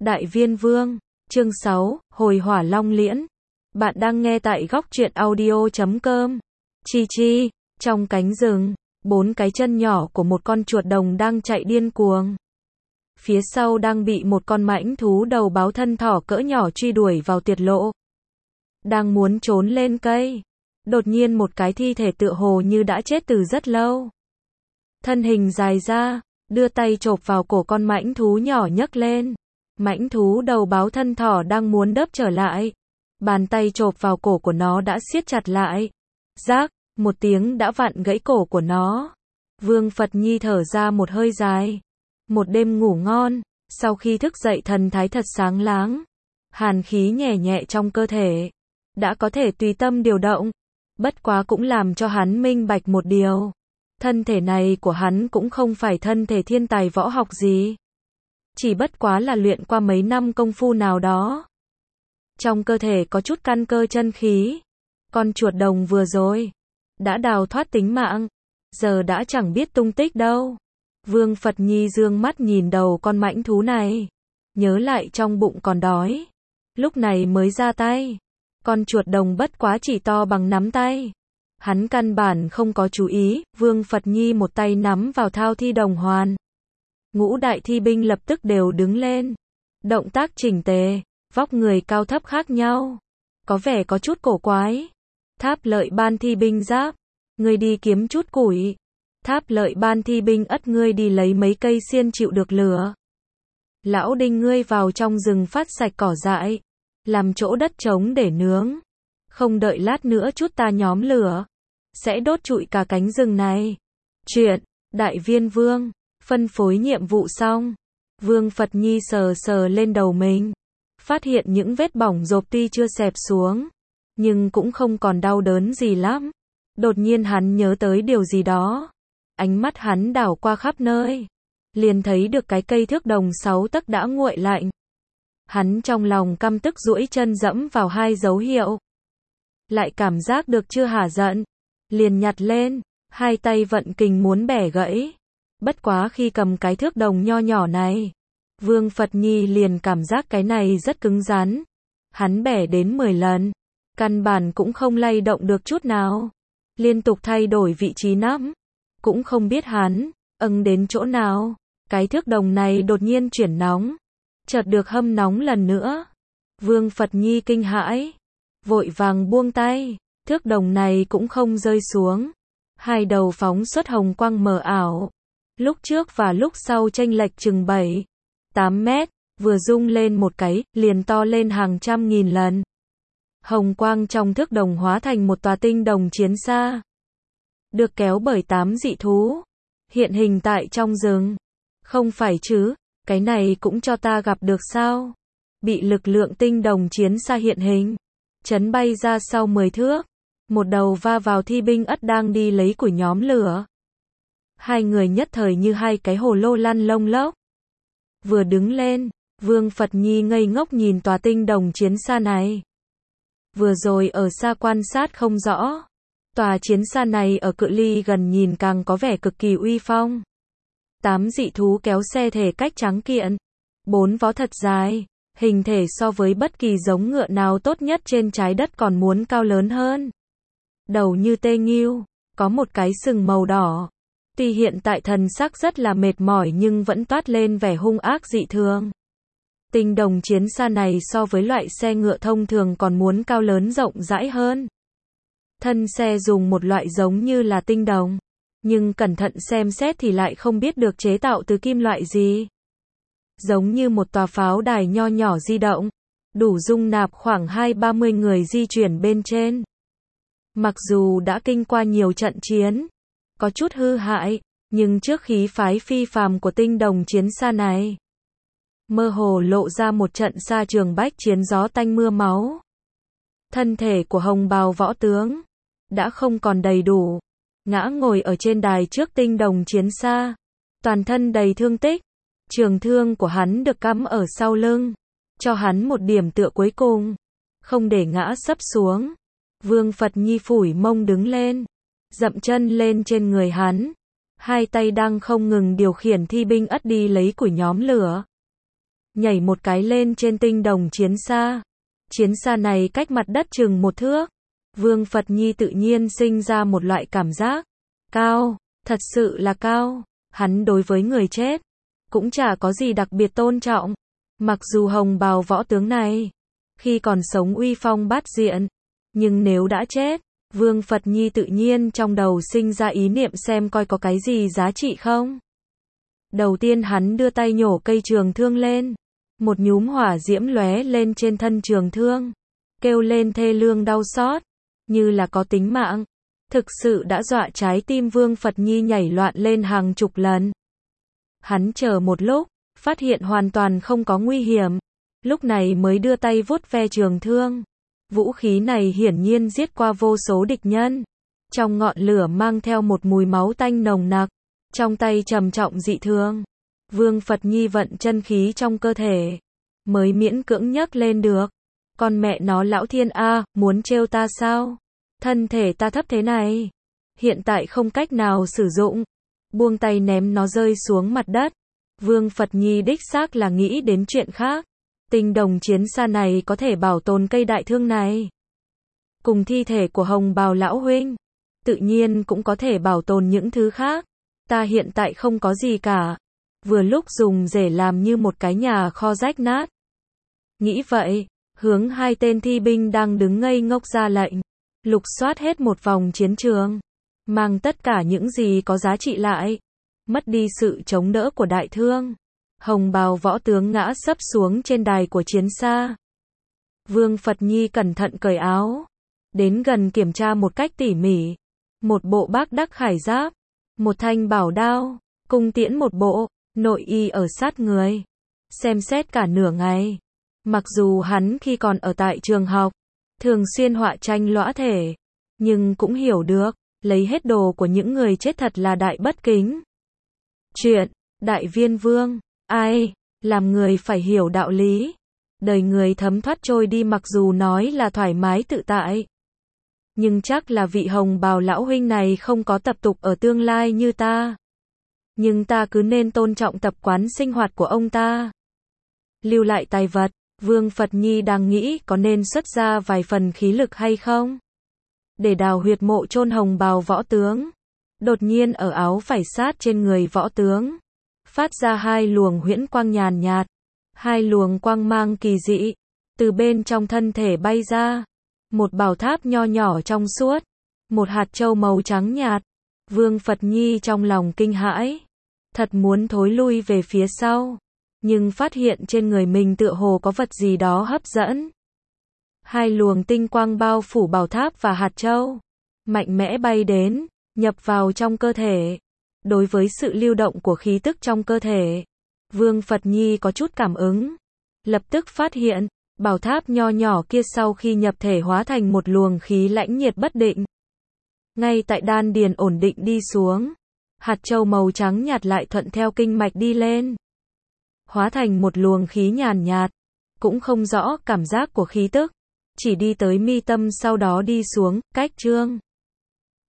Đại Viên Vương, chương 6, Hồi Hỏa Long Liễn. Bạn đang nghe tại góc truyện audio.com. Chi chi, trong cánh rừng, 4 cái chân nhỏ của một con chuột đồng đang chạy điên cuồng. Phía sau đang bị một con mãnh thú đầu báo thân thỏ cỡ nhỏ truy đuổi vào tuyệt lộ. Đang muốn trốn lên cây. Đột nhiên một cái thi thể tựa hồ như đã chết từ rất lâu. Thân hình dài ra, đưa tay chộp vào cổ con mãnh thú nhỏ nhấc lên. Mãnh thú đầu báo thân thỏ đang muốn đớp trở lại. Bàn tay chộp vào cổ của nó đã siết chặt lại. Rác, một tiếng đã vặn gãy cổ của nó. Vương Phật Nhi thở ra một hơi dài. Một đêm ngủ ngon, sau khi thức dậy thần thái thật sáng láng. Hàn khí nhẹ nhẹ trong cơ thể. Đã có thể tùy tâm điều động. Bất quá cũng làm cho hắn minh bạch một điều. Thân thể này của hắn cũng không phải thân thể thiên tài võ học gì. Chỉ bất quá là luyện qua mấy năm công phu nào đó. Trong cơ thể có chút căn cơ chân khí. Con chuột đồng vừa rồi đã đào thoát tính mạng, giờ đã chẳng biết tung tích đâu. Vương Phật Nhi dương mắt nhìn đầu con mãnh thú này, nhớ lại trong bụng còn đói, lúc này mới ra tay. Con chuột đồng bất quá chỉ to bằng nắm tay. Hắn căn bản không có chú ý, Vương Phật Nhi một tay nắm vào thao thi đồng hoàn. Ngũ đại thi binh lập tức đều đứng lên. Động tác chỉnh tề, vóc người cao thấp khác nhau. Có vẻ có chút cổ quái. Tháp Lợi Ban thi binh giáp, ngươi đi kiếm chút củi. Tháp Lợi Ban thi binh ất, ngươi đi lấy mấy cây xiên chịu được lửa. Lão Đinh, ngươi vào trong rừng phát sạch cỏ dại, làm chỗ đất trống để nướng. Không đợi lát nữa chút ta nhóm lửa, sẽ đốt trụi cả cánh rừng này. Chuyện, Đại Viên Vương, phân phối nhiệm vụ xong. Vương Phật Nhi sờ sờ lên đầu mình. Phát hiện những vết bỏng rộp tuy chưa xẹp xuống, nhưng cũng không còn đau đớn gì lắm. Đột nhiên hắn nhớ tới điều gì đó. Ánh mắt hắn đảo qua khắp nơi. Liền thấy được cái cây thước đồng 6 tấc đã nguội lạnh. Hắn trong lòng căm tức duỗi chân dẫm vào hai dấu hiệu. Lại cảm giác được chưa hả giận. Liền nhặt lên, hai tay vận kình muốn bẻ gãy. Bất quá khi cầm cái thước đồng nho nhỏ này, Vương Phật Nhi liền cảm giác cái này rất cứng rắn. Hắn bẻ đến 10 lần, căn bản cũng không lay động được chút nào. Liên tục thay đổi vị trí nắm, cũng không biết hắn đến chỗ nào. Cái thước đồng này đột nhiên chuyển nóng, chợt được hâm nóng lần nữa. Vương Phật Nhi kinh hãi, vội vàng buông tay. Thước đồng này cũng không rơi xuống. Hai đầu phóng xuất hồng quang mờ ảo. Lúc trước và lúc sau chênh lệch chừng 7-8 mét, vừa rung lên một cái, liền to lên hàng trăm nghìn lần. Hồng quang trong thước đồng hóa thành một tòa tinh đồng chiến xa. Được kéo bởi 8 dị thú. Hiện hình tại trong rừng. Không phải chứ, cái này cũng cho ta gặp được sao? Bị lực lượng tinh đồng chiến xa hiện hình, chấn bay ra sau 10 thước. Một đầu va vào thi binh ất đang đi lấy củi nhóm lửa. Hai người nhất thời như hai cái hồ lô lăn lông lốc. Vừa đứng lên, Vương Phật Nhi ngây ngốc nhìn tòa tinh đồng chiến xa này. Vừa rồi ở xa quan sát không rõ. Tòa chiến xa này ở cự ly gần nhìn càng có vẻ cực kỳ uy phong. 8 dị thú kéo xe thể cách trắng kiện. 4 vó thật dài. Hình thể so với bất kỳ giống ngựa nào tốt nhất trên trái đất còn muốn cao lớn hơn. Đầu như tê nghiêu, có một cái sừng màu đỏ. Tuy hiện tại thần sắc rất là mệt mỏi nhưng vẫn toát lên vẻ hung ác dị thường. Tinh đồng chiến xa này so với loại xe ngựa thông thường còn muốn cao lớn rộng rãi hơn. Thân xe dùng một loại giống như là tinh đồng, nhưng cẩn thận xem xét thì lại không biết được chế tạo từ kim loại gì. Giống như một tòa pháo đài nho nhỏ di động, đủ dung nạp khoảng 20-30 người di chuyển bên trên. Mặc dù đã kinh qua nhiều trận chiến, có chút hư hại, nhưng trước khí phái phi phàm của tinh đồng chiến xa này, mơ hồ lộ ra một trận xa trường bách chiến gió tanh mưa máu. Thân thể của hồng bào võ tướng đã không còn đầy đủ, ngã ngồi ở trên đài trước tinh đồng chiến xa, toàn thân đầy thương tích. Trường thương của hắn được cắm ở sau lưng, cho hắn một điểm tựa cuối cùng, không để ngã sấp xuống. Vương Phật Nhi phủi mông đứng lên, dậm chân lên trên người hắn. Hai tay đang không ngừng điều khiển thi binh ất đi lấy củi nhóm lửa. nhảy một cái lên trên tinh đồng chiến xa. Chiến xa này cách mặt đất chừng 1 thước. Vương Phật Nhi tự nhiên sinh ra một loại cảm giác cao, thật sự là cao. Hắn đối với người chết cũng chả có gì đặc biệt tôn trọng. Mặc dù hồng bào võ tướng này khi còn sống uy phong bát diện, nhưng nếu đã chết, Vương Phật Nhi tự nhiên trong đầu sinh ra ý niệm xem coi có cái gì giá trị không. Đầu tiên hắn đưa tay nhổ cây trường thương lên, một nhúm hỏa diễm lóe lên trên thân trường thương, kêu lên thê lương đau xót, như là có tính mạng. Thực sự đã dọa trái tim Vương Phật Nhi nhảy loạn lên hàng chục lần. Hắn chờ một lúc, phát hiện hoàn toàn không có nguy hiểm, lúc này mới đưa tay vuốt ve trường thương. Vũ khí này hiển nhiên giết qua vô số địch nhân. Trong ngọn lửa mang theo một mùi máu tanh nồng nặc, trong tay trầm trọng dị thường. Vương Phật Nhi vận chân khí trong cơ thể, mới miễn cưỡng nhấc lên được. Con mẹ nó lão thiên a, muốn trêu ta sao? Thân thể ta thấp thế này, hiện tại không cách nào sử dụng. Buông tay ném nó rơi xuống mặt đất. Vương Phật Nhi đích xác là nghĩ đến chuyện khác. Tinh đồng chiến xa này có thể bảo tồn cây đại thương này, cùng thi thể của hồng bào lão huynh, tự nhiên cũng có thể bảo tồn những thứ khác. Ta hiện tại không có gì cả, vừa lúc dùng rể làm như một cái nhà kho rách nát. Nghĩ vậy, hướng 2 tên thi binh đang đứng ngây ngốc ra lệnh, lục soát hết một vòng chiến trường, mang tất cả những gì có giá trị lại, mất đi sự chống đỡ của đại thương. Hồng bào võ tướng ngã sấp xuống trên đài của chiến xa. Vương Phật Nhi cẩn thận cởi áo, đến gần kiểm tra một cách tỉ mỉ. Một bộ bác đắc khải giáp, một thanh bảo đao, cung tiễn một bộ, nội y ở sát người. Xem xét cả nửa ngày. Mặc dù hắn khi còn ở tại trường học, thường xuyên họa tranh lõa thể, nhưng cũng hiểu được, lấy hết đồ của những người chết thật là đại bất kính. Chuyện, Đại Viên Vương. Ai, làm người phải hiểu đạo lý. Đời người thấm thoát trôi đi, mặc dù nói là thoải mái tự tại, nhưng chắc là vị hồng bào lão huynh này không có tập tục ở tương lai như ta. Nhưng ta cứ nên tôn trọng tập quán sinh hoạt của ông ta. Lưu lại tài vật, Vương Phật Nhi đang nghĩ có nên xuất ra vài phần khí lực hay không, để đào huyệt mộ chôn hồng bào võ tướng. Đột nhiên ở áo phải sát trên người võ tướng phát ra 2 luồng huyễn quang nhàn nhạt, 2 luồng quang mang kỳ dị, từ bên trong thân thể bay ra. Một bảo tháp nho nhỏ trong suốt, một hạt châu màu trắng nhạt. Vương Phật Nhi trong lòng kinh hãi, thật muốn thối lui về phía sau, nhưng phát hiện trên người mình tựa hồ có vật gì đó hấp dẫn. 2 luồng tinh quang bao phủ bảo tháp và hạt châu, mạnh mẽ bay đến, nhập vào trong cơ thể. Đối với sự lưu động của khí tức trong cơ thể, Vương Phật Nhi có chút cảm ứng. Lập tức phát hiện, bảo tháp nho nhỏ kia sau khi nhập thể hóa thành một luồng khí lãnh nhiệt bất định. Ngay tại đan điền ổn định đi xuống, hạt châu màu trắng nhạt lại thuận theo kinh mạch đi lên, hóa thành một luồng khí nhàn nhạt, cũng không rõ cảm giác của khí tức, chỉ đi tới mi tâm sau đó đi xuống, cách trương.